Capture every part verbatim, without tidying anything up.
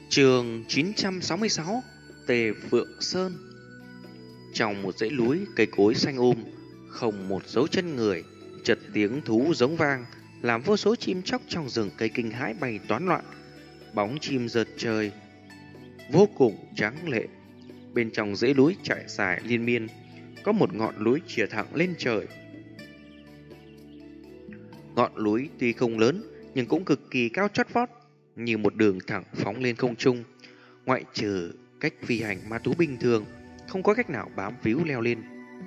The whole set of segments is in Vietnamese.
Chương chín trăm sáu mươi sáu Tề Phượng Sơn. Trong một dãy núi cây cối xanh um, không một dấu chân người, chợt tiếng thú giống vang, làm vô số chim chóc trong rừng cây kinh hãi bay toán loạn. Bóng chim rợt trời, vô cùng tráng lệ. Bên trong dãy núi trải dài liên miên, có một ngọn núi chìa thẳng lên trời. Ngọn núi tuy không lớn, nhưng cũng cực kỳ cao chót vót, như một đường thẳng phóng lên không trung. Ngoại trừ cách phi hành ma thú bình thường, không có cách nào bám víu leo lên.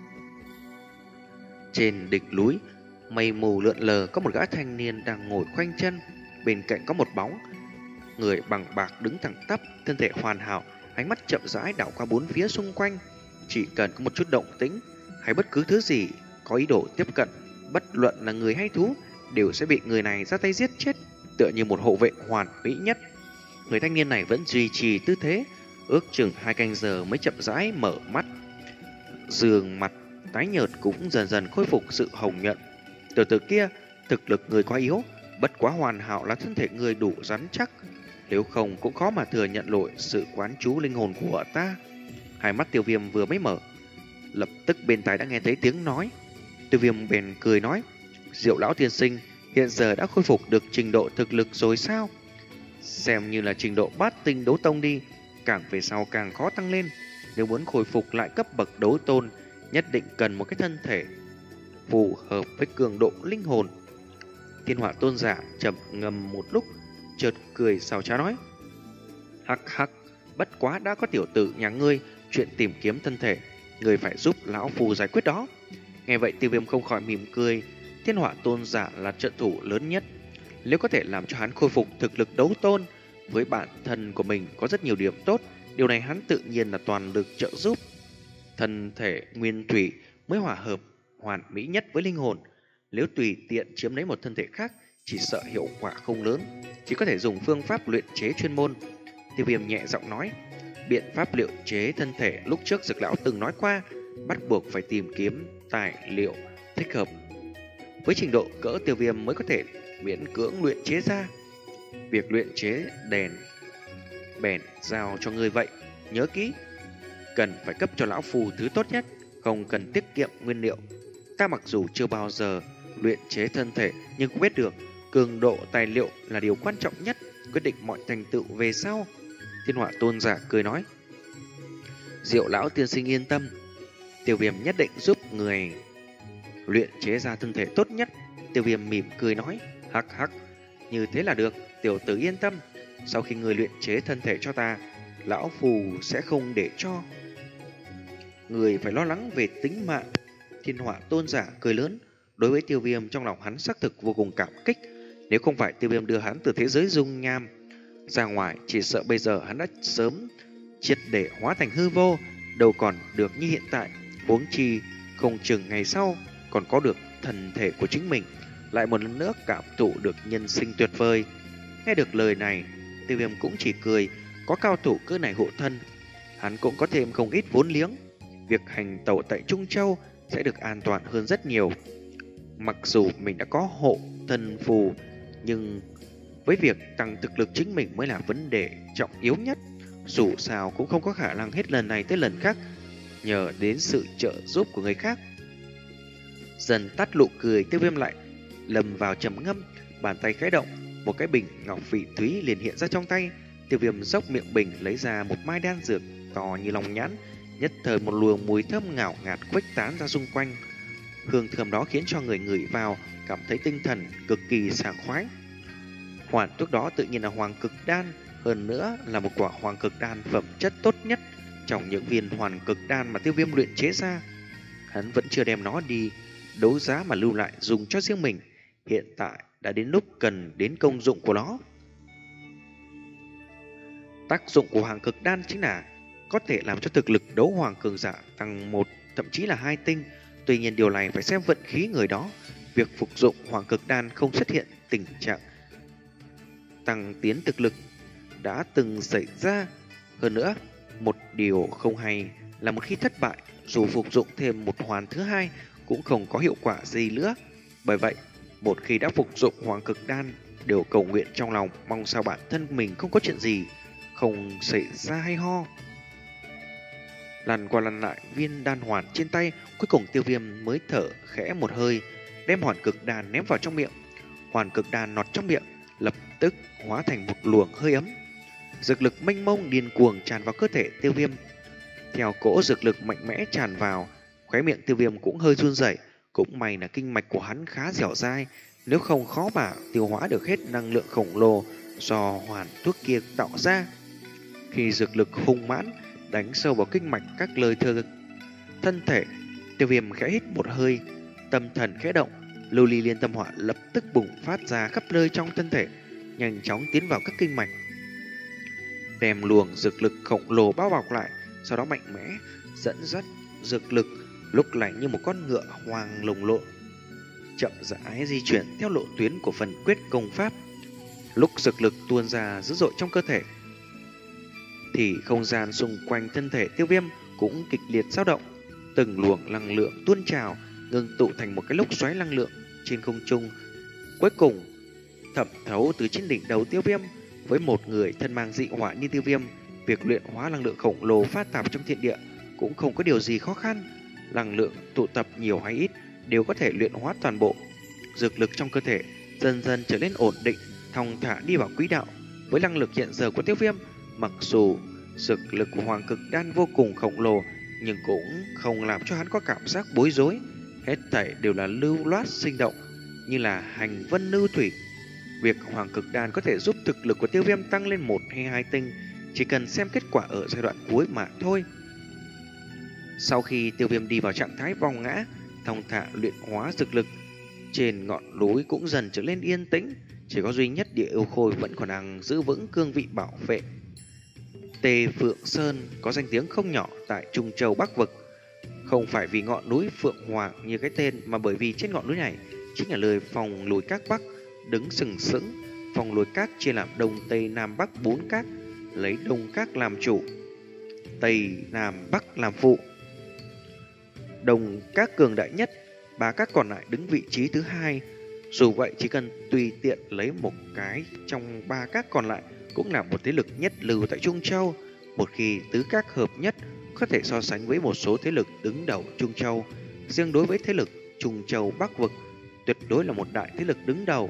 Trên đỉnh núi, mây mù lượn lờ, có một gã thanh niên đang ngồi khoanh chân. Bên cạnh có một bóng người bằng bạc đứng thẳng tắp, thân thể hoàn hảo, ánh mắt chậm rãi đảo qua bốn phía xung quanh. Chỉ cần có một chút động tĩnh hay bất cứ thứ gì có ý đồ tiếp cận, bất luận là người hay thú, đều sẽ bị người này ra tay giết chết, tựa như một hộ vệ hoàn mỹ nhất. Người thanh niên này vẫn duy trì tư thế, ước chừng hai canh giờ mới chậm rãi mở mắt. Giường mặt tái nhợt cũng dần dần khôi phục sự hồng nhuận. Từ từ kia, thực lực người quá yếu, bất quá hoàn hảo là thân thể người đủ rắn chắc, nếu không cũng khó mà thừa nhận nổi sự quán chú linh hồn của ta. Hai mắt Tiêu Viêm vừa mới mở, lập tức bên tai đã nghe thấy tiếng nói. Tiêu Viêm bèn cười nói: "Diệu lão tiên sinh, hiện giờ đã khôi phục được trình độ thực lực rồi sao? Xem như là trình độ bát tinh đấu tông đi, càng về sau càng khó tăng lên. Nếu muốn khôi phục lại cấp bậc đấu tôn, nhất định cần một cái thân thể phù hợp với cường độ linh hồn." Thiên Hỏa tôn giả trầm ngâm một lúc, chợt cười xào trá nói: "Hắc hắc, bất quá đã có tiểu tử nhà ngươi chuyện tìm kiếm thân thể, ngươi phải giúp lão phù giải quyết đó." Nghe vậy Tiêu Viêm không khỏi mỉm cười. Thiên Hỏa tôn giả là trận thủ lớn nhất, nếu có thể làm cho hắn khôi phục thực lực đấu tôn, với bản thân của mình có rất nhiều điểm tốt, điều này hắn tự nhiên là toàn lực trợ giúp. Thân thể nguyên thủy mới hòa hợp hoàn mỹ nhất với linh hồn, nếu tùy tiện chiếm lấy một thân thể khác, chỉ sợ hiệu quả không lớn, chỉ có thể dùng phương pháp luyện chế chuyên môn. Tiêu Viêm nhẹ giọng nói: "Biện pháp luyện chế thân thể lúc trước Dược lão từng nói qua, bắt buộc phải tìm kiếm tài liệu thích hợp với trình độ cỡ Tiêu Viêm mới có thể miễn cưỡng luyện chế ra. Việc luyện chế đèn bèn giao cho ngươi vậy, nhớ kỹ, cần phải cấp cho lão phù thứ tốt nhất, không cần tiết kiệm nguyên liệu. Ta mặc dù chưa bao giờ luyện chế thân thể, nhưng cũng biết được cường độ tài liệu là điều quan trọng nhất, quyết định mọi thành tựu về sau." Thiên Hỏa tôn giả cười nói: "Diệu lão tiên sinh yên tâm, Tiêu Viêm nhất định giúp người luyện chế ra thân thể tốt nhất." Tiêu Viêm mỉm cười nói: "Hắc hắc, như thế là được, tiểu tử yên tâm. Sau khi người luyện chế thân thể cho ta, lão phù sẽ không để cho người phải lo lắng về tính mạng." Thiên Hỏa tôn giả cười lớn. Đối với Tiêu Viêm, trong lòng hắn xác thực vô cùng cảm kích. Nếu không phải Tiêu Viêm đưa hắn từ thế giới dung nham ra ngoài, chỉ sợ bây giờ hắn đã sớm triệt để hóa thành hư vô, đâu còn được như hiện tại. Huống chi không chừng ngày sau còn có được thần thể của chính mình, lại một lần nữa cảm thụ được nhân sinh tuyệt vời. Nghe được lời này, Tiêu Viêm cũng chỉ cười. Có cao thủ cỡ này hộ thân, hắn cũng có thêm không ít vốn liếng. Việc hành tẩu tại Trung Châu sẽ được an toàn hơn rất nhiều. Mặc dù mình đã có hộ thân phù, nhưng với việc tăng thực lực chính mình mới là vấn đề trọng yếu nhất. Dù sao cũng không có khả năng hết lần này tới lần khác nhờ đến sự trợ giúp của người khác. Dần tắt nụ cười, Tiêu Viêm lại lầm vào trầm ngâm. Bàn tay khẽ động, một cái bình ngọc phỉ thúy liền hiện ra trong tay. Tiêu Viêm dốc miệng bình lấy ra một mai đan dược to như lòng nhãn. Nhất thời một luồng mùi thơm ngào ngạt khuếch tán ra xung quanh. Hương thơm đó khiến cho người ngửi vào cảm thấy tinh thần cực kỳ sảng khoái. Hoàn thuốc đó tự nhiên là Hoàng Cực Đan, hơn nữa là một quả Hoàng Cực Đan phẩm chất tốt nhất trong những viên Hoàng Cực Đan mà Tiêu Viêm luyện chế ra. Hắn vẫn chưa đem nó đi đấu giá mà lưu lại dùng cho riêng mình. Hiện tại đã đến lúc cần đến công dụng của nó. Tác dụng của Hoàng Cực Đan chính là có thể làm cho thực lực đấu hoàng cường giả tăng một, thậm chí là hai tinh. Tuy nhiên điều này phải xem vận khí người đó. Việc phục dụng Hoàng Cực Đan không xuất hiện tình trạng tăng tiến thực lực đã từng xảy ra. Hơn nữa, một điều không hay là một khi thất bại, dù phục dụng thêm một hoàn thứ hai cũng không có hiệu quả gì nữa. Bởi vậy, một khi đã phục dụng Hoàng Cực Đan, đều cầu nguyện trong lòng mong sao bản thân mình không có chuyện gì không xảy ra hay ho. Lần qua lần lại viên đan hoàn trên tay, cuối cùng Tiêu Viêm mới thở khẽ một hơi, đem hoàn cực đan ném vào trong miệng. Hoàn cực đan nọt trong miệng, lập tức hóa thành một luồng hơi ấm. Dược lực mênh mông điên cuồng tràn vào cơ thể Tiêu Viêm. Theo cỗ dược lực mạnh mẽ tràn vào, khóe miệng Tiêu Viêm cũng hơi run rẩy. Cũng may là kinh mạch của hắn khá dẻo dai, nếu không khó mà tiêu hóa được hết năng lượng khổng lồ do hoàn thuốc kia tạo ra. Khi dược lực hung mãn đánh sâu vào kinh mạch các lời thừa thân thể, Tiêu Viêm khẽ hít một hơi, tâm thần khẽ động, lưu ly liên tâm hỏa lập tức bùng phát ra khắp nơi trong thân thể, nhanh chóng tiến vào các kinh mạch, đem luồng dược lực khổng lồ bao bọc lại, sau đó mạnh mẽ dẫn dắt dược lực lúc lạnh như một con ngựa hoang lồng lộn, chậm rãi di chuyển theo lộ tuyến của phần quyết công pháp. Lúc dược lực tuôn ra dữ dội trong cơ thể, thì không gian xung quanh thân thể Tiêu Viêm cũng kịch liệt dao động, từng luồng năng lượng tuôn trào, ngưng tụ thành một cái lốc xoáy năng lượng trên không trung, cuối cùng thẩm thấu từ trên đỉnh đầu Tiêu Viêm. Với một người thân mang dị hỏa như Tiêu Viêm, việc luyện hóa năng lượng khổng lồ phát tạp trong thiên địa cũng không có điều gì khó khăn. Năng lượng tụ tập nhiều hay ít đều có thể luyện hóa toàn bộ. Dược lực trong cơ thể dần dần trở nên ổn định, thong thả đi vào quỹ đạo. Với năng lực hiện giờ của Tiêu Viêm, mặc dù dược lực của Hoàng Cực Đan vô cùng khổng lồ, nhưng cũng không làm cho hắn có cảm giác bối rối. Hết thảy đều là lưu loát sinh động, như là hành vân lưu thủy. Việc Hoàng Cực Đan có thể giúp thực lực của Tiêu Viêm tăng lên một hay hai tinh, chỉ cần xem kết quả ở giai đoạn cuối mà thôi. Sau khi Tiêu Viêm đi vào trạng thái vòng ngã, thong thả luyện hóa dược lực, trên ngọn núi cũng dần trở nên yên tĩnh, chỉ có duy nhất Địa Yêu Khôi vẫn còn đang giữ vững cương vị bảo vệ. Tề Phượng Sơn có danh tiếng không nhỏ tại Trung Châu Bắc Vực, không phải vì ngọn núi Phượng Hoàng như cái tên, mà bởi vì trên ngọn núi này chính là nơi phòng lùi các Bắc đứng sừng sững. Phòng lùi các chia làm Đông Tây Nam Bắc bốn các, lấy Đông các làm chủ, Tây Nam Bắc làm phụ. Đông các cường đại nhất, ba các còn lại đứng vị trí thứ hai. Dù vậy, chỉ cần tùy tiện lấy một cái trong ba các còn lại cũng là một thế lực nhất lưu tại Trung Châu. Một khi tứ các hợp nhất, có thể so sánh với một số thế lực đứng đầu Trung Châu. Riêng đối với thế lực Trung Châu Bắc Vực, tuyệt đối là một đại thế lực đứng đầu.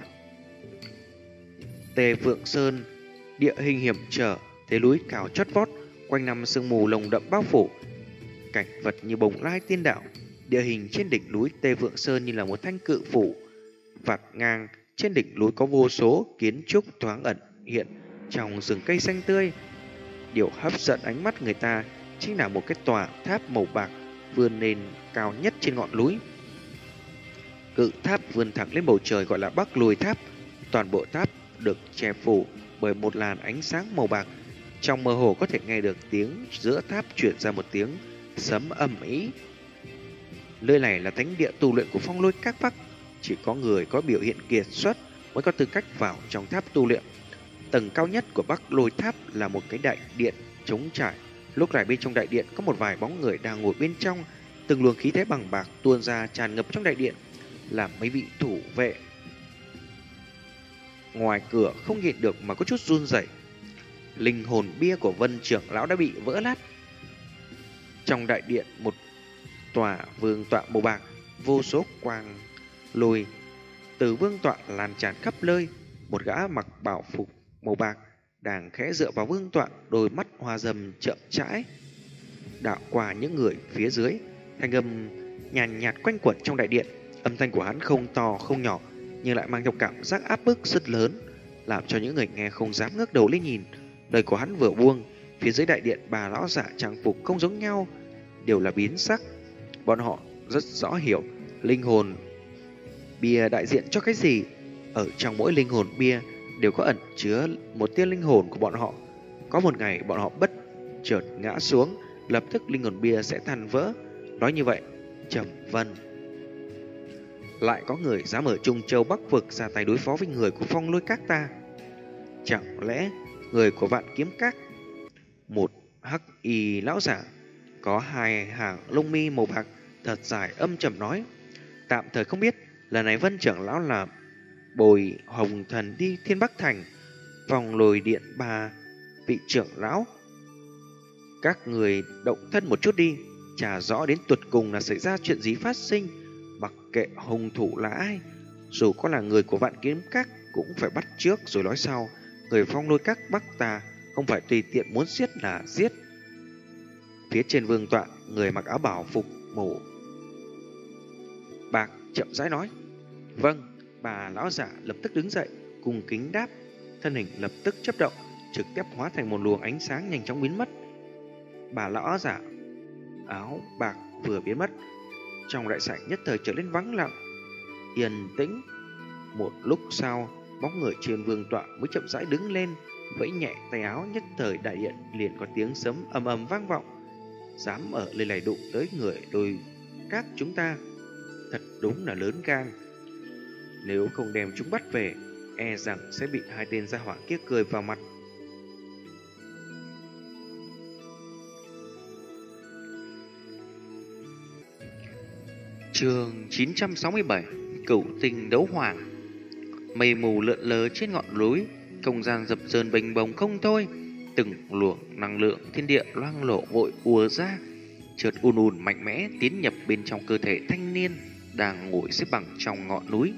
Tề Phượng Sơn, địa hình hiểm trở, thế núi cao chót vót, quanh năm sương mù lồng đậm bao phủ, cảnh vật như bồng lai tiên đạo. Địa hình trên đỉnh núi Tề Phượng Sơn như là một thanh cự phủ vạt ngang. Trên đỉnh núi có vô số kiến trúc thoáng ẩn hiện trong rừng cây xanh tươi. Điều hấp dẫn ánh mắt người ta chính là một cái tòa tháp màu bạc vươn lên cao nhất trên ngọn núi. Cự tháp vươn thẳng lên bầu trời gọi là Bắc Lùi Tháp. Toàn bộ tháp được che phủ bởi một làn ánh sáng màu bạc. Trong mơ hồ có thể nghe được tiếng giữa tháp chuyển ra một tiếng sấm ầm ĩ. Nơi này là thánh địa tu luyện của Phong Lôi Các Bắc, chỉ có người có biểu hiện kiệt xuất mới có tư cách vào trong tháp tu luyện. Tầng cao nhất của Bắc Lôi Tháp là một cái đại điện trống trải. Lúc này bên trong đại điện có một vài bóng người đang ngồi bên trong, từng luồng khí thế bằng bạc tuôn ra tràn ngập trong đại điện, làm mấy vị thủ vệ ngoài cửa không nhịn được mà có chút run rẩy. Linh hồn bia của Vân trưởng lão đã bị vỡ nát. Trong đại điện, một tòa vương tọa màu bạc, vô số quang lùi từ vương tọa lan tràn khắp nơi. Một gã mặc bảo phục màu bạc đang khẽ dựa vào vương tọa, đôi mắt hoa râm chậm rãi đạo qua những người phía dưới. Thanh âm nhàn nhạt quanh quẩn trong đại điện. Âm thanh của hắn không to không nhỏ, nhưng lại mang theo cảm giác áp bức rất lớn, làm cho những người nghe không dám ngước đầu lên nhìn. Lời của hắn vừa buông, phía dưới đại điện bà lão giả trang phục không giống nhau, đều là biến sắc. Bọn họ rất rõ hiểu linh hồn bia đại diện cho cái gì. Ở trong mỗi linh hồn bia đều có ẩn chứa một tia linh hồn của bọn họ. Có một ngày bọn họ bất chợt ngã xuống, lập tức linh hồn bia sẽ tan vỡ. Nói như vậy, Trầm Vân lại có người dám ở Trung Châu Bắc Vực ra tay đối phó với người của Phong Lôi Các ta? Chẳng lẽ người của Vạn Kiếm Các? Một hắc y lão giả có hai hàng lông mi màu bạc thật dài âm trầm nói: tạm thời không biết, lần này Vân trưởng lão là bồi Hồng Thần đi Thiên Bắc Thành, Vòng Lồi Điện bà vị trưởng lão, các người động thân một chút đi, trả rõ đến tuột cùng là xảy ra chuyện gì phát sinh. Mặc kệ hung thủ là ai, dù có là người của Vạn Kiếm Các cũng phải bắt trước rồi nói sau. Người Phong Lôi Các Bắc ta không phải tùy tiện muốn giết là giết. Phía trên vương tọa, người mặc áo bảo phục màu bạc chậm rãi nói: "Vâng." Bà lão giả lập tức đứng dậy, cung kính đáp, thân hình lập tức chớp động, trực tiếp hóa thành một luồng ánh sáng nhanh chóng biến mất. Bà lão giả áo bạc vừa biến mất, trong đại sảnh nhất thời trở nên vắng lặng, yên tĩnh. Một lúc sau, bóng người trên vương tọa mới chậm rãi đứng lên, vẫy nhẹ tay áo, nhất thời đại điện liền có tiếng sấm ầm ầm vang vọng. Dám ở nơi này đụng tới người đôi các chúng ta, thật đúng là lớn gan. Nếu không đem chúng bắt về, e rằng sẽ bị hai tên gia hỏa kia cười vào mặt. Chương chín trăm sáu mươi bảy: Cửu Tinh Đấu Hoàng. Mây mù lượn lờ trên ngọn núi, không gian dập dờn bềnh bồng không thôi. Từng luồng năng lượng thiên địa loang lổ vội ùa ra, chợt ùn ùn mạnh mẽ tiến nhập bên trong cơ thể thanh niên đang ngồi xếp bằng trong ngọn núi.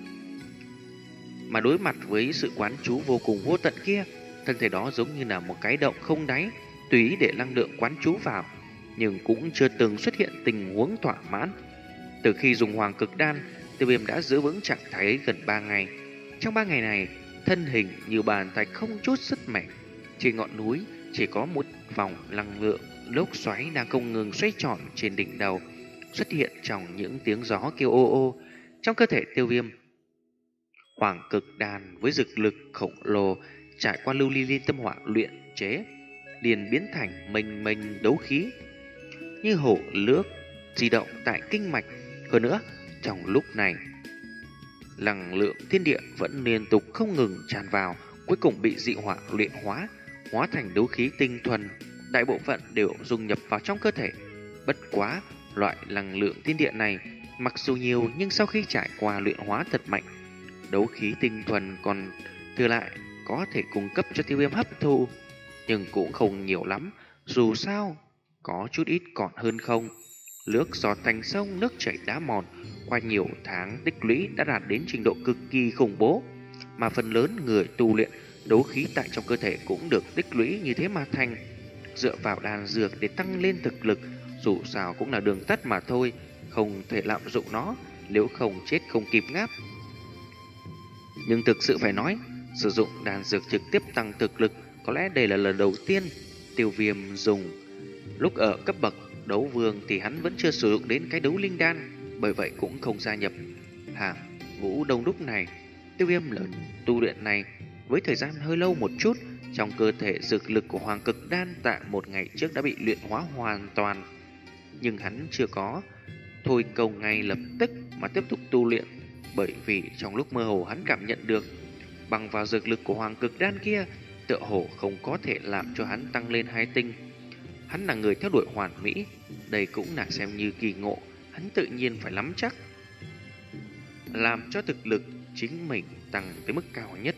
Mà đối mặt với sự quán chú vô cùng vô tận kia, thân thể đó giống như là một cái động không đáy, tùy ý để năng lượng quán chú vào, nhưng cũng chưa từng xuất hiện tình huống thỏa mãn. Từ khi dùng Hoàng Cực Đan, Tiêu Viêm đã giữ vững trạng thái ấy gần ba ngày. Trong ba ngày này, thân hình như bàn tay không chút sức mẻ. Trên ngọn núi chỉ có một vòng năng lượng lốc xoáy đang không ngừng xoay tròn trên đỉnh đầu, xuất hiện trong những tiếng gió kêu ô ô. Trong cơ thể Tiêu Viêm, Hoàng Cực Đan với dược lực khổng lồ trải qua lưu ly liên tâm hỏa luyện chế, liền biến thành mênh mênh đấu khí, như hổ lướt di động tại kinh mạch. Hơn nữa, trong lúc này, năng lượng thiên địa vẫn liên tục không ngừng tràn vào, cuối cùng bị dị hỏa luyện hóa, hóa thành đấu khí tinh thuần, đại bộ phận đều dung nhập vào trong cơ thể. Bất quá, loại năng lượng thiên địa này mặc dù nhiều, nhưng sau khi trải qua luyện hóa thật mạnh, đấu khí tinh thuần còn thừa lại có thể cung cấp cho Tiêu Viêm hấp thu, nhưng cũng không nhiều lắm, dù sao có chút ít còn hơn không. Nước giọt thành sông, nước chảy đá mòn, qua nhiều tháng tích lũy đã đạt đến trình độ cực kỳ khủng bố, mà phần lớn người tu luyện đấu khí tại trong cơ thể cũng được tích lũy như thế mà thành. Dựa vào đan dược để tăng lên thực lực, dù sao cũng là đường tắt mà thôi, không thể lạm dụng nó, nếu không chết không kịp ngáp. Nhưng thực sự phải nói, sử dụng đan dược trực tiếp tăng thực lực có lẽ đây là lần đầu tiên Tiêu Viêm dùng. Lúc ở cấp bậc đấu vương thì hắn vẫn chưa sử dụng đến cái đấu linh đan, bởi vậy cũng không gia nhập hàng ngũ đông đúc này. Tiêu Viêm lần tu luyện này với thời gian hơi lâu một chút, trong cơ thể dược lực của Hoàng Cực Đan tại một ngày trước đã bị luyện hóa hoàn toàn, nhưng hắn chưa có thôi công ngay lập tức mà tiếp tục tu luyện, bởi vì trong lúc mơ hồ hắn cảm nhận được bằng vào dược lực của Hoàng Cực Đan kia, tựa hồ không có thể làm cho hắn tăng lên hai tinh. Hắn là người theo đuổi hoàn mỹ, đây cũng là xem như kỳ ngộ, hắn tự nhiên phải nắm chắc, làm cho thực lực chính mình tăng tới mức cao nhất.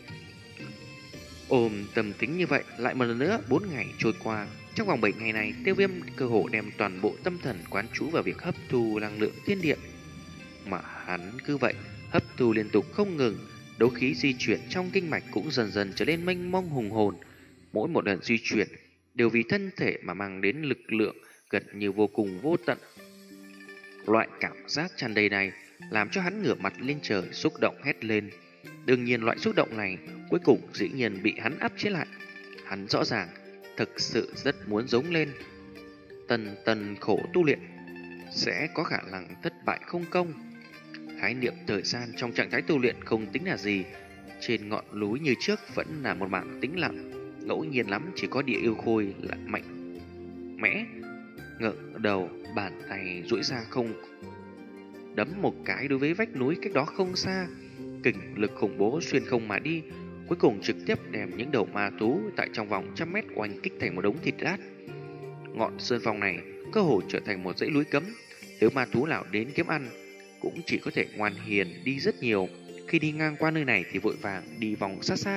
Ôm tâm tính như vậy, lại một lần nữa bốn ngày trôi qua. Trong vòng bảy ngày này, Tiêu Viêm cơ hồ đem toàn bộ tâm thần quán trú vào việc hấp thu năng lượng thiên địa. Mà hắn cứ vậy hấp thu liên tục không ngừng, đấu khí di chuyển trong kinh mạch cũng dần dần trở nên mênh mông hùng hồn. Mỗi một lần di chuyển đều vì thân thể mà mang đến lực lượng gần như vô cùng vô tận. Loại cảm giác tràn đầy này làm cho hắn ngửa mặt lên trời, xúc động hét lên. Đương nhiên loại xúc động này cuối cùng dĩ nhiên bị hắn áp chế lại. Hắn rõ ràng thực sự rất muốn giống lên. Tần tần khổ tu luyện sẽ có khả năng thất bại không công. Khái niệm thời gian trong trạng thái tu luyện không tính là gì. Trên ngọn núi như trước vẫn là một mảng tĩnh lặng, ngẫu nhiên lắm chỉ có địa yêu khôi là mạnh mẽ ngẩng đầu, bàn tay duỗi ra không đấm một cái đối với vách núi cách đó không xa. Kình lực khủng bố xuyên không mà đi, cuối cùng trực tiếp đem những đầu ma thú tại trong vòng trăm mét oanh kích thành một đống thịt nát. Ngọn sơn phong này cơ hồ trở thành một dãy núi cấm, nếu ma thú nào đến kiếm ăn cũng chỉ có thể ngoan hiền đi rất nhiều. Khi đi ngang qua nơi này thì vội vàng đi vòng xa xa,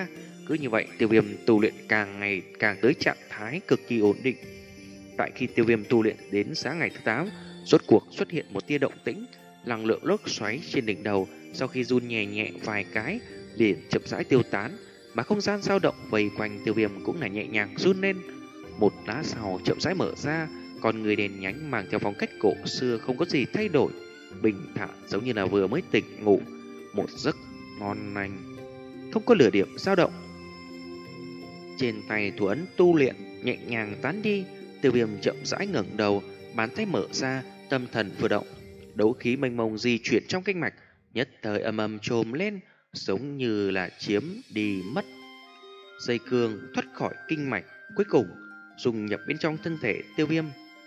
Cứ như vậy, Tiêu Viêm tu luyện càng ngày càng tới trạng thái cực kỳ ổn định. Tại khi Tiêu Viêm tu luyện đến sáng ngày thứ tám, rốt cuộc xuất hiện một tia động tĩnh, năng lượng lốc xoáy trên đỉnh đầu sau khi run nhẹ nhẹ vài cái liền chậm rãi tiêu tán, mà không gian dao động vây quanh Tiêu Viêm cũng là nhẹ nhàng run lên. Một lát sau chậm rãi mở ra, con người đèn nhánh mang theo phong cách cổ xưa không có gì thay đổi, bình thản giống như là vừa mới tỉnh ngủ, một giấc ngon lành, không có lửa điểm dao động. Trên tay thủ ấn tu luyện nhẹ nhàng tán đi, Tiêu Viêm chậm rãi ngẩng đầu, bàn tay mở ra, tâm thần vừa động, đấu khí mênh mông di chuyển trong kinh mạch, nhất thời ầm ầm trồm lên, giống như là chiếm đi mất dây cương thoát khỏi kinh mạch, cuối cùng dung nhập bên trong thân thể Tiêu Viêm.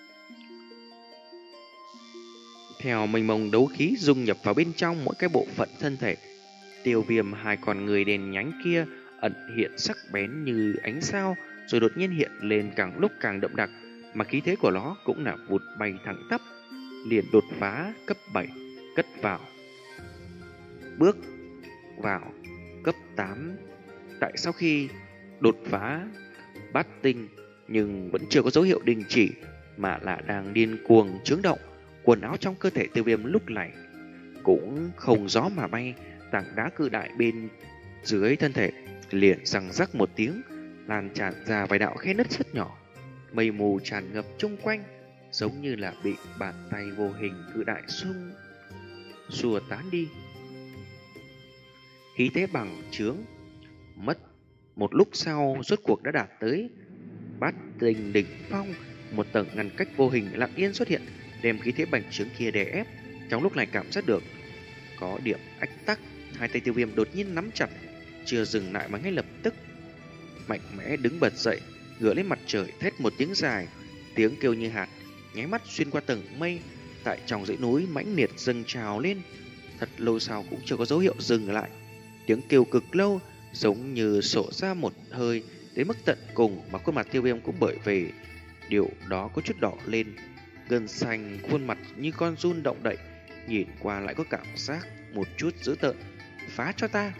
Theo mênh mông đấu khí dung nhập vào bên trong mỗi cái bộ phận thân thể Tiêu Viêm, hai con người đèn nhánh kia ẩn hiện sắc bén như ánh sao, rồi đột nhiên hiện lên càng lúc càng đậm đặc, mà khí thế của nó cũng là vụt bay thẳng tắp, liền đột phá cấp bảy, cất vào bước vào cấp tám. Tại sau khi đột phá bát tinh nhưng vẫn chưa có dấu hiệu đình chỉ, mà là đang điên cuồng chướng động. Quần áo trong cơ thể Tiêu Viêm lúc này cũng không gió mà bay, tảng đá cự đại bên dưới thân thể liền răng rắc một tiếng, lan tràn ra vài đạo khe nứt rất nhỏ. Mây mù tràn ngập chung quanh, giống như là bị bàn tay vô hình cự đại xung xua tán đi. Khí thế bằng chướng mất một lúc sau rốt cuộc đã đạt tới bát tinh đỉnh phong, một tầng ngăn cách vô hình lặng yên xuất hiện, đem khí thế bành trướng kia đè ép. Trong lúc này cảm giác được có điểm ách tắc, hai tay Tiêu Viêm đột nhiên nắm chặt, chưa dừng lại mà ngay lập tức mạnh mẽ đứng bật dậy, ngửa lên mặt trời thét một tiếng dài, tiếng kêu như hạt nháy mắt xuyên qua tầng mây, tại trong dãy núi mãnh liệt dâng trào lên. Thật lâu sau cũng chưa có dấu hiệu dừng lại, tiếng kêu cực lâu, giống như sổ ra một hơi đến mức tận cùng, mà khuôn mặt Tiêu Viêm cũng bởi vì điều đó có chút đỏ lên, gân xanh, khuôn mặt như con giun động đậy, nhìn qua lại có cảm giác một chút dữ tợn. Phá cho ta!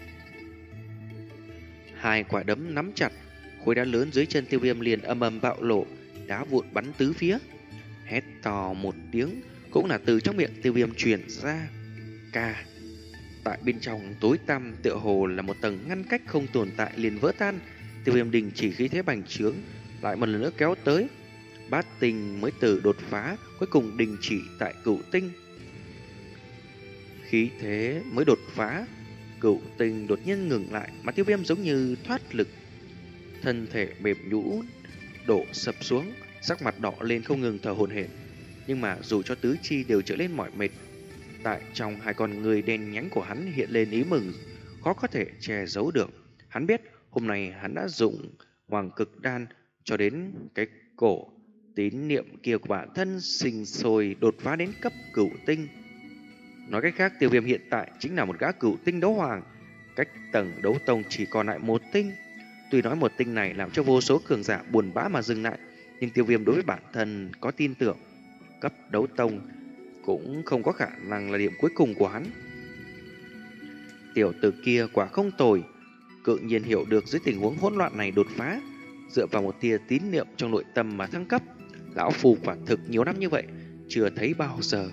Hai quả đấm nắm chặt, khối đá lớn dưới chân Tiêu Viêm liền âm ầm bạo lộ, đá vụn bắn tứ phía. Hét to một tiếng cũng là từ trong miệng Tiêu Viêm truyền ra. Ca! Tại bên trong tối tăm tựa hồ là một tầng ngăn cách không tồn tại liền vỡ tan. Tiêu Viêm đình chỉ khí thế bành trướng, lại một lần nữa kéo tới. Bát tinh mới từ đột phá, cuối cùng đình chỉ tại cửu tinh. Khí thế mới đột phá, cửu tinh đột nhiên ngừng lại, mà Tiêu Viêm giống như thoát lực, thân thể mềm nhũn đổ sập xuống, sắc mặt đỏ lên không ngừng thở hổn hển. Nhưng mà dù cho tứ chi đều trở lên mỏi mệt, tại trong hai con người đen nhánh của hắn hiện lên ý mừng khó có thể che giấu được. Hắn biết hôm nay hắn đã dụng hoàng cực đan cho đến cái cổ, tín niệm kia của bản thân sinh sôi đột phá đến cấp cửu tinh. Nói cách khác, Tiêu Viêm hiện tại chính là một gã cửu tinh đấu hoàng, cách tầng đấu tông chỉ còn lại một tinh. Tuy nói một tinh này làm cho vô số cường giả buồn bã mà dừng lại, nhưng Tiêu Viêm đối với bản thân có tin tưởng, cấp đấu tông cũng không có khả năng là điểm cuối cùng của hắn. Tiểu tử kia quả không tồi, cự nhiên hiểu được dưới tình huống hỗn loạn này đột phá, dựa vào một tia tín niệm trong nội tâm mà thăng cấp. Lão phù quả thực nhiều năm như vậy chưa thấy bao giờ.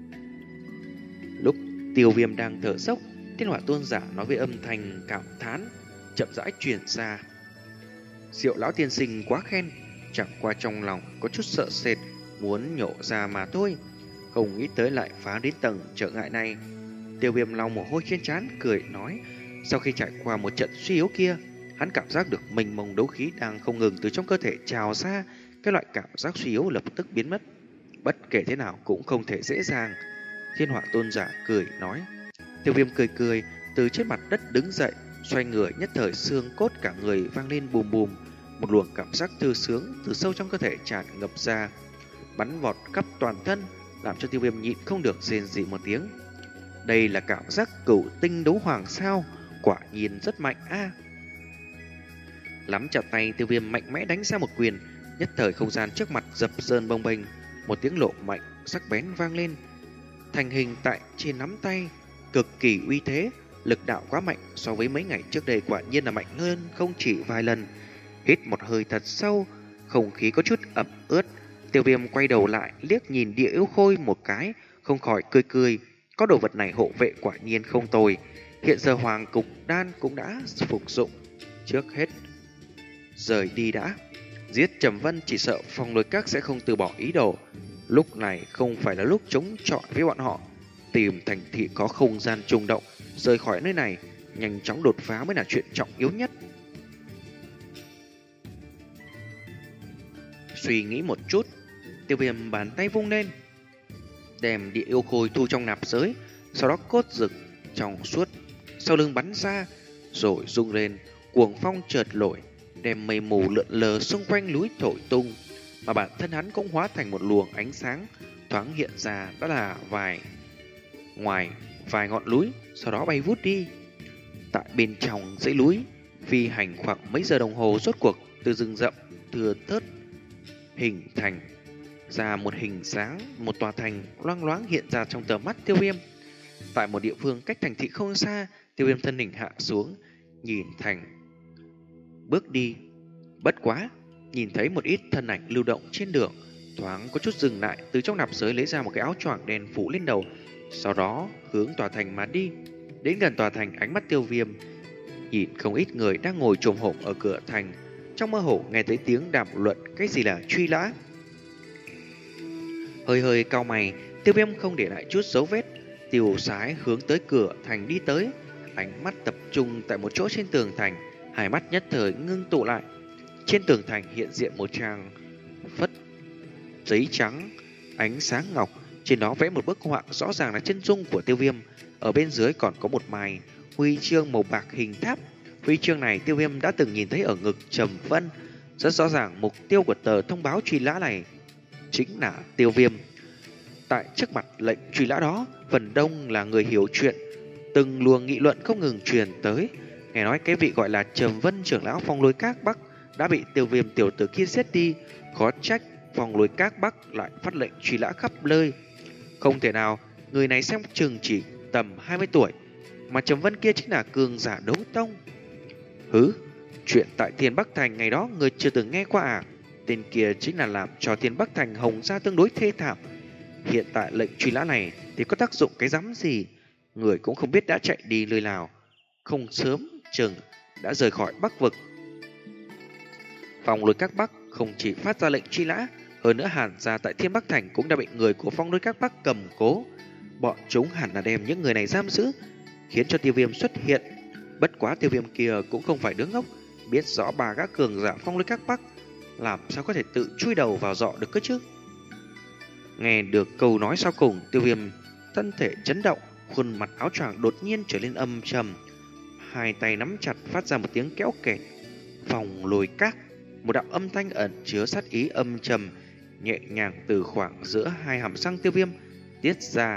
Lúc Tiêu Viêm đang thở dốc, Thiên Hỏa Tôn giả nói với âm thanh cảm thán chậm rãi truyền ra. Diệu lão tiên sinh quá khen, chẳng qua trong lòng có chút sợ sệt, muốn nhổ ra mà thôi, không nghĩ tới lại phá đến tầng trở ngại này. Tiêu Viêm lau mồ hôi trên trán, cười nói, sau khi trải qua một trận suy yếu kia, hắn cảm giác được mênh mông đấu khí đang không ngừng từ trong cơ thể trào ra, cái loại cảm giác suy yếu lập tức biến mất. Bất kể thế nào cũng không thể dễ dàng. Thiên Hỏa Tôn giả cười nói. Tiêu Viêm cười cười, từ trên mặt đất đứng dậy, xoay người, nhất thời xương cốt cả người vang lên bùm bùm, một luồng cảm giác thư sướng từ sâu trong cơ thể tràn ngập ra, bắn vọt khắp toàn thân, làm cho Tiêu Viêm nhịn không được rên rỉ một tiếng. Đây là cảm giác cửu tinh đấu hoàng sao? Quả nhiên rất mạnh a. Nắm chặt tay, Tiêu Viêm mạnh mẽ đánh ra một quyền, nhất thời không gian trước mặt dập dờn bồng bềnh, một tiếng lộ mạnh sắc bén vang lên, thành hình tại trên nắm tay, cực kỳ uy thế, Lực đạo quá mạnh, so với mấy ngày trước đây quả nhiên là mạnh hơn không chỉ vài lần. Hít một hơi thật sâu, không khí có chút ẩm ướt. Tiêu Viêm quay đầu lại, liếc nhìn Địa Yêu Khôi một cái, không khỏi cười cười. Có đồ vật này hộ vệ quả nhiên không tồi. Hiện giờ Hoàng Cục Đan cũng đã phục dụng. Trước hết rời đi đã. Giết Trầm Vân chỉ sợ Phong Lôi Các sẽ không từ bỏ ý đồ. Lúc này không phải là lúc chống chọi với bọn họ. Tìm thành thị có không gian trùng động, rời khỏi nơi này, nhanh chóng đột phá mới là chuyện trọng yếu nhất. Suy nghĩ một chút, Tiêu Viêm bàn tay vung lên, đem Địa Yêu Khôi thu trong nạp giới, sau đó cốt rực trong suốt sau lưng bắn ra, rồi rung lên, cuồng phong chợt nổi, đem mây mù lượn lờ xung quanh núi thổi tung, mà bản thân hắn cũng hóa thành một luồng ánh sáng thoáng hiện ra, đó là vài ngoài vài ngọn núi, sau đó bay vút đi. Tại bên trong dãy núi, phi hành khoảng mấy giờ đồng hồ, rốt cuộc từ rừng rậm thưa thớt hình thành ra một hình dáng, một tòa thành loang loáng hiện ra trong tầm mắt Tiêu Viêm. Tại một địa phương cách thành thị không xa, Tiêu Viêm thân hình hạ xuống, nhìn thành bước đi. Bất quá, nhìn thấy một ít thân ảnh lưu động trên đường, thoáng có chút dừng lại, từ trong nạp giới lấy ra một cái áo choàng đen phủ lên đầu, sau đó hướng tòa thành mà đi. Đến gần tòa thành, ánh mắt Tiêu Viêm nhìn không ít người đang ngồi chồm hổm ở cửa thành, trong mơ hồ nghe thấy tiếng đàm luận cái gì là truy lã. Hơi hơi cau mày, Tiêu Viêm không để lại chút dấu vết, tiêu sái hướng tới cửa thành đi tới, ánh mắt tập trung tại một chỗ trên tường thành, hai mắt nhất thời ngưng tụ lại. Trên tường thành hiện diện một trang phất giấy trắng, ánh sáng ngọc, trên đó vẽ một bức họa rõ ràng là chân dung của Tiêu Viêm. Ở bên dưới còn có một mài huy chương màu bạc hình tháp. Huy chương này Tiêu Viêm đã từng nhìn thấy ở ngực Trầm Vân. Rất rõ ràng mục tiêu của tờ thông báo truy lã này chính là Tiêu Viêm. Tại trước mặt lệnh truy lã đó, phần đông là người hiểu chuyện, từng luồng nghị luận không ngừng truyền tới. Nghe nói cái vị gọi là Trầm Vân trưởng lão Phong Lôi Các Bắc đã bị Tiêu Viêm tiểu tử kia giết đi, khó trách Phong Lôi Các Bắc lại phát lệnh truy lã khắp nơi. Không thể nào, người này xem chừng chỉ tầm hai mươi tuổi, mà Trầm Vân kia chính là cường giả đấu tông. Hứ, chuyện tại Thiên Bắc Thành ngày đó người chưa từng nghe qua à? Tên kia chính là làm cho Thiên Bắc Thành hồng ra tương đối thê thảm. Hiện tại lệnh truy lã này thì có tác dụng cái rắm gì? Người cũng không biết đã chạy đi nơi nào, không sớm chừng đã rời khỏi Bắc vực. Phong Lôi Các Bắc không chỉ phát ra lệnh truy lã, hơn nữa Hàn gia tại Thiên Bắc Thành cũng đã bị người của Phong Lôi Các Bắc cầm cố. Bọn chúng hẳn là đem những người này giam giữ, khiến cho Tiêu Viêm xuất hiện. Bất quá Tiêu Viêm kia cũng không phải đứa ngốc, biết rõ bà gã cường giả Phong Lôi Các Bắc làm sao có thể tự chui đầu vào giọ được cơ chứ. Nghe được câu nói sau cùng, Tiêu Viêm thân thể chấn động, khuôn mặt áo choàng đột nhiên trở nên âm trầm, hai tay nắm chặt phát ra một tiếng kéo kẹt. Phong Lôi Các, một đạo âm thanh ẩn chứa sát ý âm trầm nhẹ nhàng từ khoảng giữa hai hàm răng Tiêu Viêm tiết ra.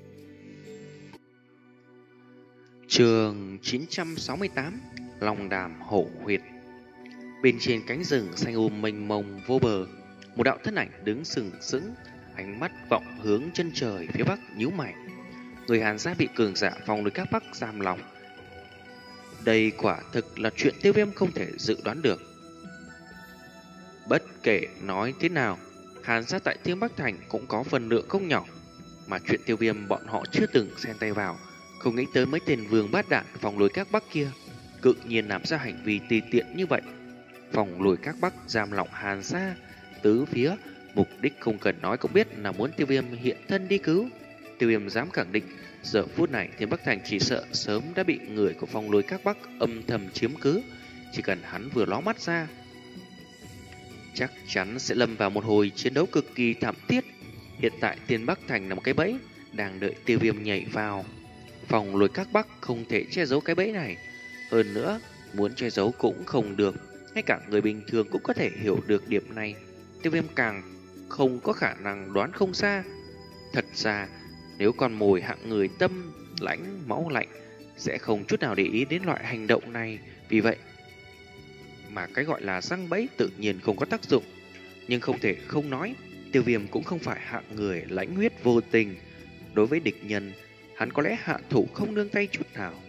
Chương chín trăm sáu mươi tám, Long Đàm Hổ Huyệt. Bên trên cánh rừng xanh um mênh mông vô bờ, một đạo thân ảnh đứng sừng sững, ánh mắt vọng hướng chân trời phía bắc, nhíu mày. Người Hàn gia bị cường giả Phong Lôi Các Bắc giam lòng. Đây quả thực là chuyện Tiêu Viêm không thể dự đoán được. Bất kể nói thế nào, Hàn gia tại Thiên Bắc Thành cũng có phần lượng không nhỏ, mà chuyện Tiêu Viêm bọn họ chưa từng xen tay vào. Không nghĩ tới mấy tên vương bát đạn Phong Lôi Các Bắc kia cự nhiên làm ra hành vi tùy tiện như vậy. Phong Lôi Các Bắc giam lỏng Hàn gia tứ phía, mục đích không cần nói cũng biết là muốn Tiêu Viêm hiện thân đi cứu. Tiêu Viêm dám khẳng định, giờ phút này Thiên Bắc Thành chỉ sợ sớm đã bị người của Phong Lôi Các Bắc âm thầm chiếm cứ. Chỉ cần hắn vừa ló mắt ra, chắc chắn sẽ lâm vào một hồi chiến đấu cực kỳ thảm thiết. Hiện tại Thiên Bắc Thành là một cái bẫy đang đợi Tiêu Viêm nhảy vào. Phong Lôi Các Bắc không thể che giấu cái bẫy này, hơn nữa muốn che giấu cũng không được. Ngay cả người bình thường cũng có thể hiểu được điểm này. Tiêu Viêm càng không có khả năng đoán không xa. Thật ra nếu con mồi hạng người tâm lãnh máu lạnh sẽ không chút nào để ý đến loại hành động này. Vì vậy mà cái gọi là răng bẫy tự nhiên không có tác dụng. Nhưng không thể không nói, Tiêu Viêm cũng không phải hạng người lãnh huyết vô tình. Đối với địch nhân, hắn có lẽ hạ thủ không nương tay chút nào.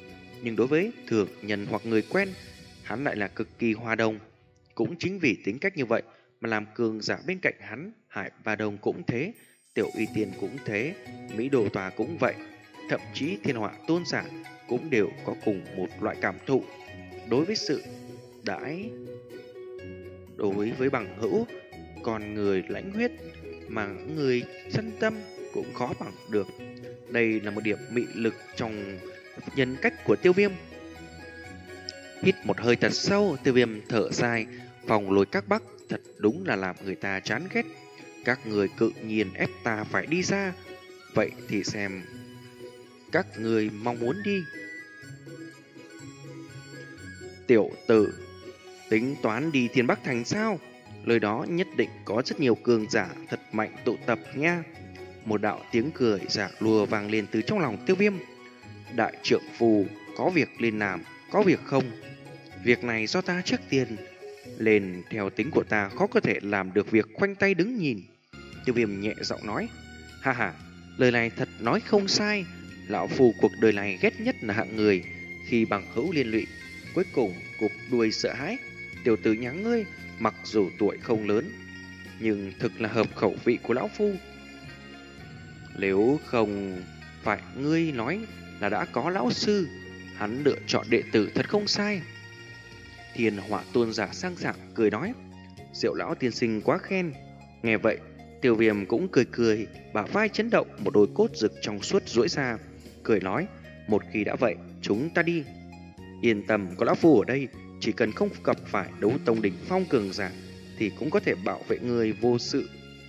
nhưng đối với thường nhân hoặc người quen, hắn lại là cực kỳ hòa đồng. Cũng chính vì tính cách như vậy mà làm cường giả bên cạnh hắn, Hải Ba Đông cũng thế, Tiểu Uy Tiên cũng thế, Mỹ Đồ Tòa cũng vậy, thậm chí Thiên Họa Tôn giả cũng đều có cùng một loại cảm thụ đối với sự đãi đối với bằng hữu. Còn người lãnh huyết mà người chân tâm cũng khó bằng được. Đây là một điểm mị lực trong nhân cách của Tiêu Viêm. Hít một hơi thật sâu, Tiêu Viêm thở dài, Phong Lôi Các Bắc thật đúng là làm người ta chán ghét. Các người cự nhiên ép ta phải đi ra, vậy thì xem các người mong muốn đi. Tiểu tử, tính toán đi Thiên Bắc Thành sao? Lời đó nhất định có rất nhiều cường giả thật mạnh tụ tập nha. Một đạo tiếng cười giả lùa vang lên từ trong lòng Tiêu Viêm. Đại trượng phù, có việc lên làm, có việc không. Việc này do ta trước tiên lên, theo tính của ta khó có thể làm được việc khoanh tay đứng nhìn. Tiêu Viêm nhẹ giọng nói. Ha ha, lời này thật nói không sai. Lão phù cuộc đời này ghét nhất là hạng người khi bằng hữu liên lụy, cuối cùng cụp đuôi sợ hãi. Tiểu tử nhà ngươi mặc dù tuổi không lớn, nhưng thực là hợp khẩu vị của lão phu. Nếu không phải ngươi nói là đã có lão sư, hắn lựa chọn đệ tử thật không sai. Thiên Họa Tôn giả sang sảng cười nói. Diệu lão tiên sinh quá khen. Nghe vậy, Tiêu Viêm cũng cười cười, bả vai chấn động, một đôi cốt rực trong suốt duỗi ra, cười nói. Một khi đã vậy, chúng ta đi. Yên tâm, có lão phu ở đây, chỉ cần không gặp phải đấu tông đỉnh phong cường giả thì cũng có thể bảo vệ người vô sự.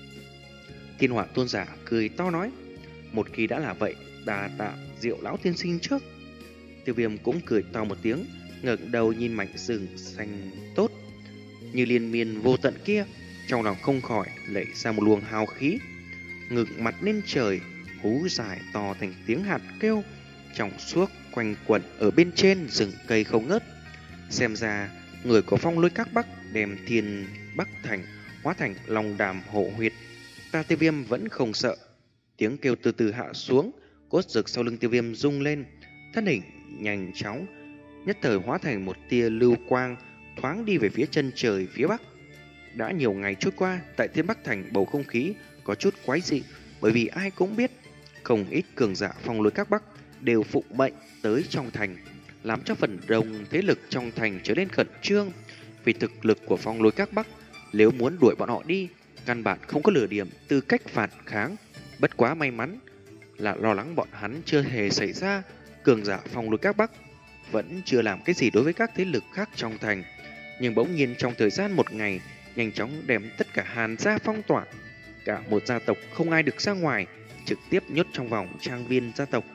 Thiên Họa Tôn giả cười to nói. Một khi đã là vậy, đà tạ Diệu lão tiên sinh trước. Tiêu Viêm cũng cười to một tiếng, ngẩng đầu nhìn mảnh rừng xanh tốt như liên miên vô tận kia, trong lòng không khỏi lẩy ra một luồng hào khí. Ngực mặt lên trời, hú dài to thành tiếng hạt kêu trong suốt quanh quẩn ở bên trên rừng cây không ngớt. Xem ra người của Phong Lôi Các Bắc đem Thiên Bắc Thành hóa thành lòng đàm hộ huyệt, ta Tiêu Viêm vẫn không sợ. Tiếng kêu từ từ hạ xuống, cốt rực sau lưng Tiêu Viêm rung lên, thân hình nhanh chóng nhất thời hóa thành một tia lưu quang, thoáng đi về phía chân trời phía bắc. Đã nhiều ngày trôi qua, tại Thiên Bắc Thành bầu không khí có chút quái dị, bởi vì ai cũng biết không ít cường giả Phong Lôi Các Bắc đều phụng mệnh tới trong thành, làm cho phần đông thế lực trong thành trở nên khẩn trương. Vì thực lực của Phong Lôi Các Bắc, nếu muốn đuổi bọn họ đi, căn bản không có lửa điểm tư cách phản kháng. Bất quá may mắn là lo lắng bọn hắn chưa hề xảy ra, cường giả Phong Lôi Các Bắc vẫn chưa làm cái gì đối với các thế lực khác trong thành. Nhưng bỗng nhiên trong thời gian một ngày, nhanh chóng đem tất cả Hàn gia phong tỏa. Cả một gia tộc không ai được ra ngoài, trực tiếp nhốt trong vòng trang viên gia tộc.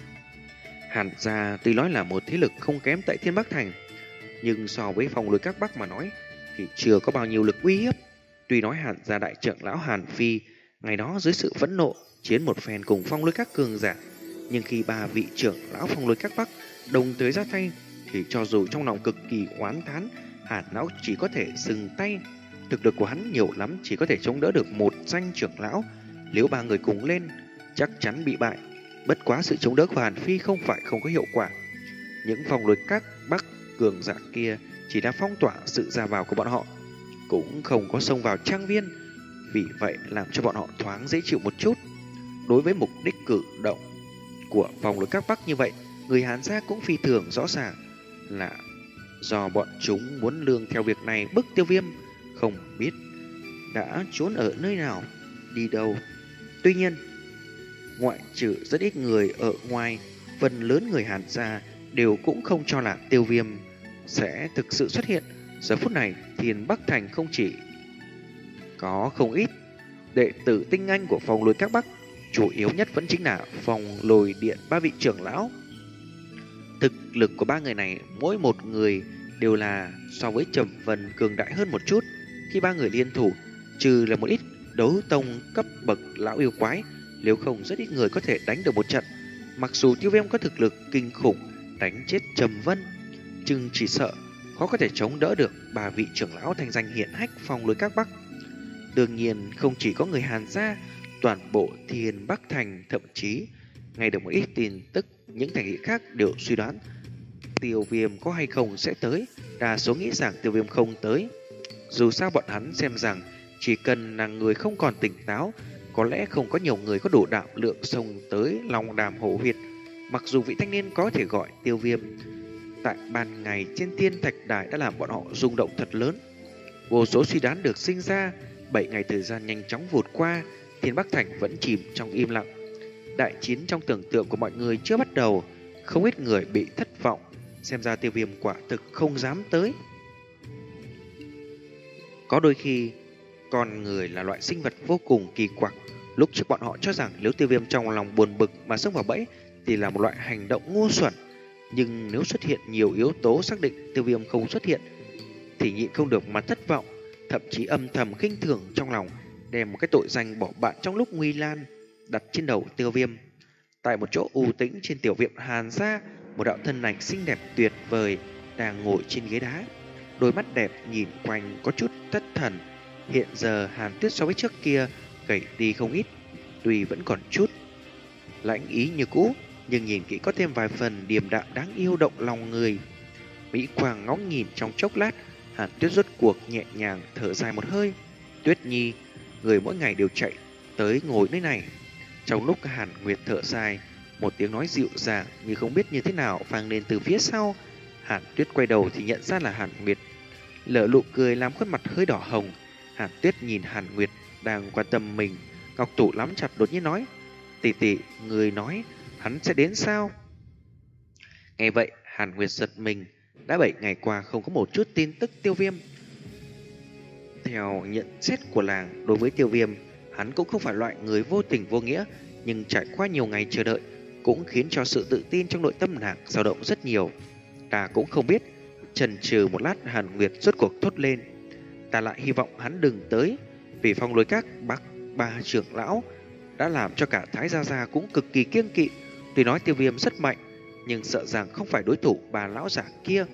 Hàn gia tuy nói là một thế lực không kém tại Thiên Bắc Thành, nhưng so với Phong Lôi Các Bắc mà nói thì chưa có bao nhiêu lực uy hiếp. Tuy nói Hàn gia đại trưởng lão Hàn Phi ngày đó dưới sự phẫn nộ chiến một phen cùng Phong Lôi Các cường giả, nhưng khi ba vị trưởng lão Phong Lôi Các Bắc đồng thời ra tay thì cho dù trong lòng cực kỳ oán thán, Hàn lão chỉ có thể dừng tay. Thực lực của hắn nhiều lắm chỉ có thể chống đỡ được một danh trưởng lão, nếu ba người cùng lên chắc chắn bị bại. Bất quá sự chống đỡ của Hàn Phi không phải không có hiệu quả. Những Phong Lôi Các Bắc cường giả kia chỉ đã phong tỏa sự ra vào của bọn họ, cũng không có xông vào trang viên, vì vậy làm cho bọn họ thoáng dễ chịu một chút. Đối với mục đích cử động của Phong Lôi Các Bắc như vậy, người Hàn gia cũng phi thường rõ ràng là do bọn chúng muốn lương theo việc này bức Tiêu Viêm, không biết đã trốn ở nơi nào, đi đâu. Tuy nhiên, ngoại trừ rất ít người ở ngoài, phần lớn người Hàn gia đều cũng không cho là Tiêu Viêm sẽ thực sự xuất hiện. Giờ phút này, Thiên Bắc Thành không chỉ có không ít đệ tử tinh anh của Phong Lôi Các Bắc, chủ yếu nhất vẫn chính là Phong Lôi Điện ba vị trưởng lão. Thực lực của ba người này mỗi một người đều là so với Trầm Vân cường đại hơn một chút. Khi ba người liên thủ, trừ là một ít đấu tông cấp bậc lão yêu quái, nếu không rất ít người có thể đánh được một trận. Mặc dù Tiêu Viêm có thực lực kinh khủng đánh chết Trầm Vân, nhưng chỉ sợ khó có thể chống đỡ được ba vị trưởng lão thành danh hiển hách Phong Lôi Các Bắc. Đương nhiên không chỉ có người Hàn gia, toàn bộ Thiên Bắc Thành, thậm chí ngay được một ít tin tức những thành thị khác đều suy đoán Tiêu Viêm có hay không sẽ tới. Đa số nghĩ rằng Tiêu Viêm không tới. Dù sao bọn hắn xem rằng chỉ cần là người không còn tỉnh táo, có lẽ không có nhiều người có đủ đảm lượng xông tới Long Đàm Hổ Huyệt. Mặc dù vị thanh niên có thể gọi Tiêu Viêm, tại ban ngày trên Thiên Thạch Đài đã làm bọn họ rung động thật lớn. Vô số suy đoán được sinh ra. Bảy ngày thời gian nhanh chóng vụt qua, Thiên Bắc Thành vẫn chìm trong im lặng. Đại chiến trong tưởng tượng của mọi người chưa bắt đầu, không ít người bị thất vọng. Xem ra Tiêu Viêm quả thực không dám tới. Có đôi khi, con người là loại sinh vật vô cùng kỳ quặc. Lúc trước bọn họ cho rằng nếu Tiêu Viêm trong lòng buồn bực mà xông vào bẫy thì là một loại hành động ngu xuẩn. Nhưng nếu xuất hiện nhiều yếu tố xác định Tiêu Viêm không xuất hiện thì nhịn không được mà thất vọng, thậm chí âm thầm khinh thường trong lòng, đem một cái tội danh bỏ bạn trong lúc nguy nan đặt trên đầu Tiêu Viêm. Tại một chỗ u tĩnh trên tiểu viện Hàn gia, một đạo thân ảnh xinh đẹp tuyệt vời đang ngồi trên ghế đá, đôi mắt đẹp nhìn quanh có chút thất thần. Hiện giờ Hàn Tuyết so với trước kia gầy đi không ít, tuy vẫn còn chút lãnh ý như cũ, nhưng nhìn kỹ có thêm vài phần điềm đạm đáng yêu động lòng người. Mỹ Quang ngóng nhìn trong chốc lát, Hàn Tuyết rốt cuộc nhẹ nhàng thở dài một hơi. Tuyết Nhi, người mỗi ngày đều chạy tới ngồi nơi này. Trong lúc Hàn Nguyệt thở dài, một tiếng nói dịu dàng như không biết như thế nào vang lên từ phía sau. Hàn Tuyết quay đầu thì nhận ra là Hàn Nguyệt, lở nụ cười làm khuôn mặt hơi đỏ hồng. Hàn Tuyết nhìn Hàn Nguyệt đang quan tâm mình, ngọc thủ nắm chặt đột nhiên nói: "Tỷ tỷ, người nói hắn sẽ đến sao?" Nghe vậy, Hàn Nguyệt giật mình. Đã bảy ngày qua không có một chút tin tức Tiêu Viêm. Theo nhận xét của làng, đối với Tiêu Viêm, hắn cũng không phải loại người vô tình vô nghĩa, nhưng trải qua nhiều ngày chờ đợi cũng khiến cho sự tự tin trong nội tâm nàng dao động rất nhiều. Ta cũng không biết. Chần chừ một lát, Hàn Nguyệt rốt cuộc thốt lên: "Ta lại hy vọng hắn đừng tới, vì Phong Lôi Các Bắc ba trưởng lão đã làm cho cả Thái Gia Gia cũng cực kỳ kiêng kỵ. Tuy nói Tiêu Viêm rất mạnh, nhưng sợ rằng không phải đối thủ bà lão giả kia."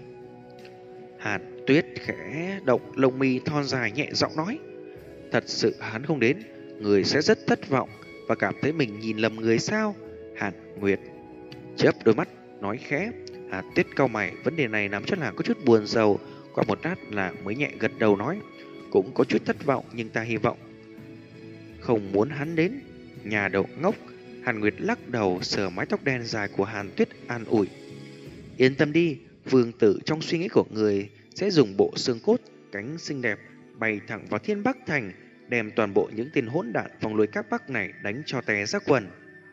Hàn Tuyết khẽ động lông mi thon dài nhẹ giọng nói: "Thật sự hắn không đến, người sẽ rất thất vọng và cảm thấy mình nhìn lầm người sao?" Hàn Nguyệt chớp đôi mắt nói khẽ. Hàn Tuyết cau mày, vấn đề này làm cho nàng có chút buồn rầu. Qua một lát là mới nhẹ gật đầu nói: "Cũng có chút thất vọng, nhưng ta hy vọng không muốn hắn đến." Nhà đầu ngốc. Hàn Nguyệt lắc đầu sờ mái tóc đen dài của Hàn Tuyết an ủi: "Yên tâm đi, vương tử trong suy nghĩ của người sẽ dùng bộ xương cốt cánh xinh đẹp bay thẳng vào Thiên Bắc Thành, đem toàn bộ những tên hỗn đản Phong Lôi Các Bắc này đánh cho tè ra quần."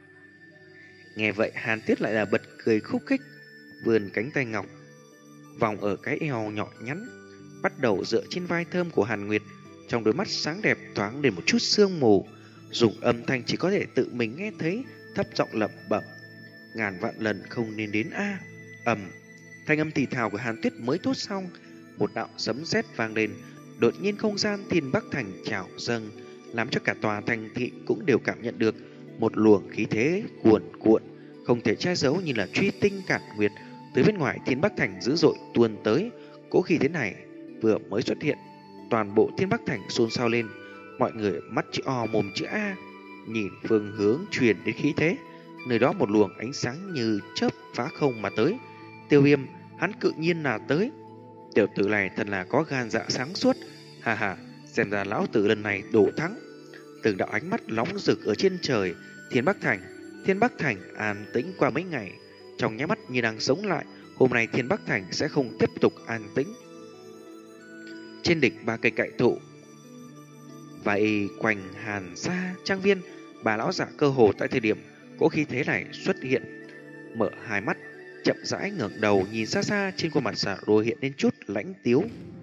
Nghe vậy, Hàn Tuyết lại là bật cười khúc khích, vươn cánh tay ngọc vòng ở cái eo nhỏ nhắn, bắt đầu dựa trên vai thơm của Hàn Nguyệt. Trong đôi mắt sáng đẹp thoáng lên một chút sương mù, dùng âm thanh chỉ có thể tự mình nghe thấy, thấp giọng lẩm bẩm: "Ngàn vạn lần không nên đến a." Ầm, thanh âm thì thào của Hàn Tuyết mới thốt xong, một đạo sấm sét vang lên. Đột nhiên không gian Thiên Bắc Thành trào dâng, làm cho cả tòa thành thị cũng đều cảm nhận được một luồng khí thế cuồn cuộn, không thể che giấu, như là truy tinh cản nguyệt từ bên ngoài Thiên Bắc Thành dữ dội tuôn tới. Cỗ khí thế này vừa mới xuất hiện, toàn bộ Thiên Bắc Thành xôn xao lên. Mọi người mắt chữ O mồm chữ A, nhìn phương hướng truyền đến khí thế, nơi đó một luồng ánh sáng như chớp phá không mà tới. Tiêu Viêm, hắn cự nhiên là tới. Tiểu tử này thật là có gan dạ sáng suốt. Hà hà, xem ra lão tử lần này đổ thắng. Từng đạo ánh mắt nóng rực ở trên trời. Thiên Bắc Thành, Thiên Bắc Thành an tĩnh qua mấy ngày, trong nháy mắt như đang sống lại. Hôm nay Thiên Bắc Thành sẽ không tiếp tục an tĩnh. Trên đỉnh ba cây cại thụ vậy quanh Hàn gia trang viên, bà lão giả cơ hồ tại thời điểm cỗ khí thế này xuất hiện, mở hai mắt chậm rãi ngẩng đầu nhìn xa xa, trên khuôn mặt giả đôi hiện lên chút lãnh tiếu.